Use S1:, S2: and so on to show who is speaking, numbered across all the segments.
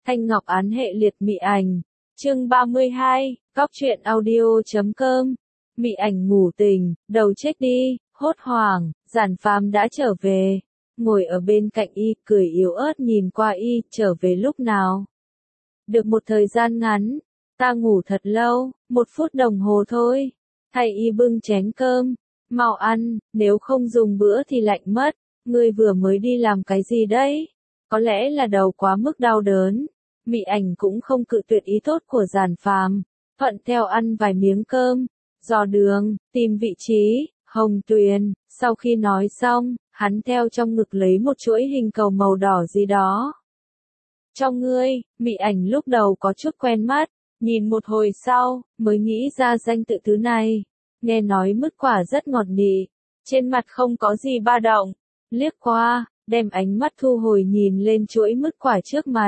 S1: Thanh Ngọc án hệ liệt mị ảnh. Chương 32, Góc truyện audio.com. Mị ảnh ngủ tình, đầu chết đi, hốt hoảng, Giản Phàm đã trở về. Ngồi ở bên cạnh y, cười yếu ớt nhìn qua y, trở về lúc nào? Được một thời gian ngắn, ta ngủ thật lâu, 1 phút đồng hồ thôi. Thay y bưng chén cơm, mau ăn, nếu không dùng bữa thì lạnh mất. Ngươi vừa mới đi làm cái gì đấy? Có lẽ là đầu quá mức đau đớn. Mị ảnh cũng không cự tuyệt ý tốt của Giản Phàm, thuận theo ăn vài miếng cơm, dò đường, tìm vị trí, Hồng Tuyền. Sau khi nói xong, hắn theo trong ngực lấy một chuỗi hình cầu màu đỏ gì đó. Cho ngươi, mị ảnh lúc đầu có chút quen mắt, nhìn một hồi sau, mới nghĩ ra danh tự thứ này. Nghe nói mứt quả rất ngọt nị, trên mặt không có gì ba động, liếc qua, đem ánh mắt thu hồi nhìn lên chuỗi mứt quả trước mặt.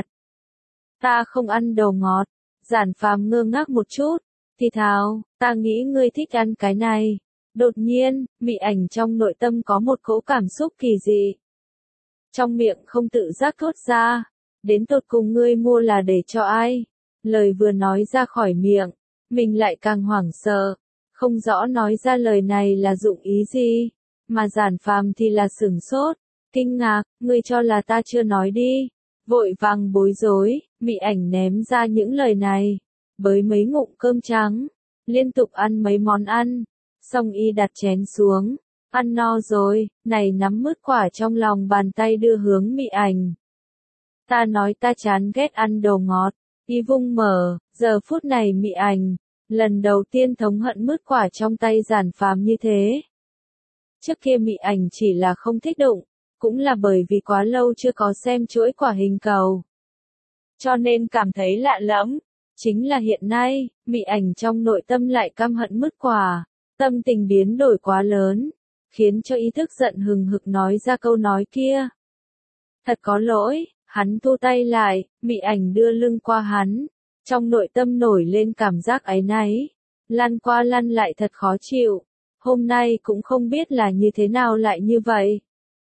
S1: Ta không ăn đồ ngọt. Giản Phàm ngơ ngác một chút, thì thào, ta nghĩ ngươi thích ăn cái này. Đột nhiên, mị ảnh trong nội tâm có một cỗ cảm xúc kỳ dị. Trong miệng không tự giác thốt ra, đến tột cùng ngươi mua là để cho ai? Lời vừa nói ra khỏi miệng, mình lại càng hoảng sợ, không rõ nói ra lời này là dụng ý gì, mà Giản Phàm thì là sửng sốt, kinh ngạc, ngươi cho là ta chưa nói đi. Vội vàng bối rối, mị ảnh ném ra những lời này, bới mấy ngụm cơm trắng, liên tục ăn mấy món ăn, xong y đặt chén xuống, ăn no rồi, này nắm mứt quả trong lòng bàn tay đưa hướng mị ảnh. Ta nói ta chán ghét ăn đồ ngọt, y vung mở, giờ phút này mị ảnh, lần đầu tiên thống hận mứt quả trong tay Giản Phàm như thế. Trước kia mị ảnh chỉ là không thích đụng, cũng là bởi vì quá lâu chưa có xem chuỗi quả hình cầu, cho nên cảm thấy lạ lẫm. Chính là hiện nay, mị ảnh trong nội tâm lại căm hận mứt quả, tâm tình biến đổi quá lớn, khiến cho ý thức giận hừng hực nói ra câu nói kia. Thật có lỗi, hắn thu tay lại, mị ảnh đưa lưng qua hắn, trong nội tâm nổi lên cảm giác áy náy, lăn qua lăn lại thật khó chịu, hôm nay cũng không biết là như thế nào lại như vậy.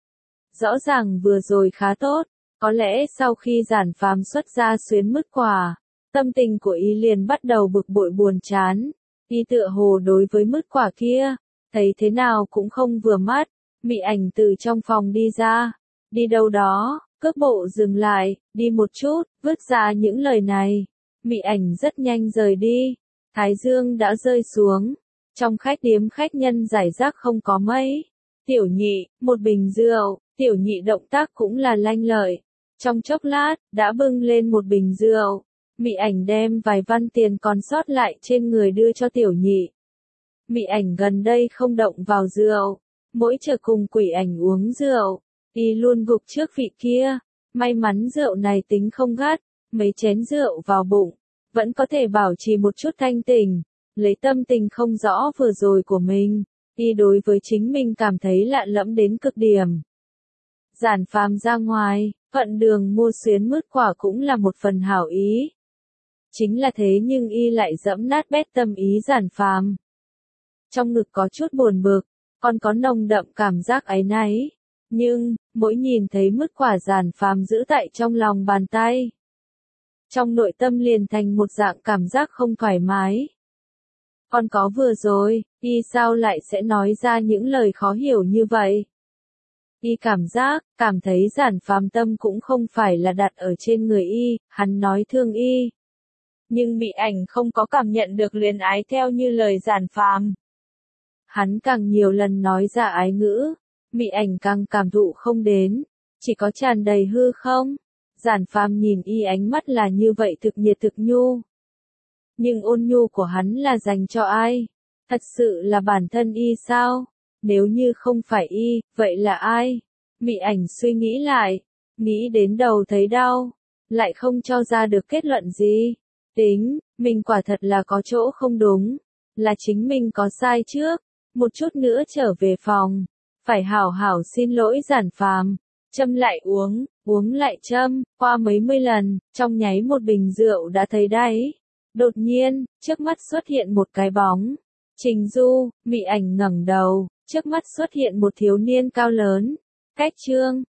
S1: Rõ ràng vừa rồi khá tốt, có lẽ sau khi Giản Phàm xuất ra xuyến mứt quả, tâm tình của y liền bắt đầu bực bội buồn chán. Y tựa hồ đối với mứt quả kia, thấy thế nào cũng không vừa mắt. Mị ảnh từ trong phòng đi ra, đi đâu đó, cước bộ dừng lại, đi một chút, vứt ra những lời này. Mị ảnh rất nhanh rời đi, thái dương đã rơi xuống, trong khách điếm khách nhân rải rác không có mấy. Tiểu nhị, một bình rượu. Tiểu nhị động tác cũng là lanh lợi. Trong chốc lát, đã bưng lên một bình rượu. Mị ảnh đem vài văn tiền còn sót lại trên người đưa cho tiểu nhị. Mị ảnh gần đây không động vào rượu. Mỗi chờ cùng quỷ ảnh uống rượu, y luôn gục trước vị kia. May mắn rượu này tính không gắt, mấy chén rượu vào bụng, vẫn có thể bảo trì một chút thanh tỉnh. Lấy tâm tình không rõ vừa rồi của mình, y đối với chính mình cảm thấy lạ lẫm đến cực điểm. Giản Phàm ra ngoài, thuận đường mua xuyến mứt quả cũng là một phần hảo ý. Chính là thế nhưng y lại dẫm nát bét tâm ý Giản Phàm. Trong ngực có chút buồn bực, còn có nồng đậm cảm giác áy náy. Nhưng, mỗi nhìn thấy mứt quả Giản Phàm giữ tại trong lòng bàn tay, trong nội tâm liền thành một dạng cảm giác không thoải mái. Còn có vừa rồi, y sao lại sẽ nói ra những lời khó hiểu như vậy? Y cảm thấy Giản Phàm tâm cũng không phải là đặt ở trên người y, hắn nói thương y. Nhưng mị ảnh không có cảm nhận được luyến ái theo như lời Giản Phàm. Hắn càng nhiều lần nói ra ái ngữ, mị ảnh càng cảm thụ không đến, chỉ có tràn đầy hư không. Giản Phàm nhìn y ánh mắt là như vậy thực nhiệt thực nhu. Nhưng ôn nhu của hắn là dành cho ai? Thật sự là bản thân y sao? Nếu như không phải y, vậy là ai? Mị ảnh suy nghĩ lại, nghĩ đến đầu thấy đau, lại không cho ra được kết luận gì. Tính, mình quả thật là có chỗ không đúng, là chính mình có sai trước, một chút nữa trở về phòng, phải hảo hảo xin lỗi Giản Phàm. Châm lại uống lại châm, qua mấy mươi lần, trong nháy một bình rượu đã thấy đáy. Đột nhiên, trước mắt xuất hiện một cái bóng. Trình Du, mị ảnh ngẩng đầu, trước mắt xuất hiện một thiếu niên cao lớn. Cách Trương,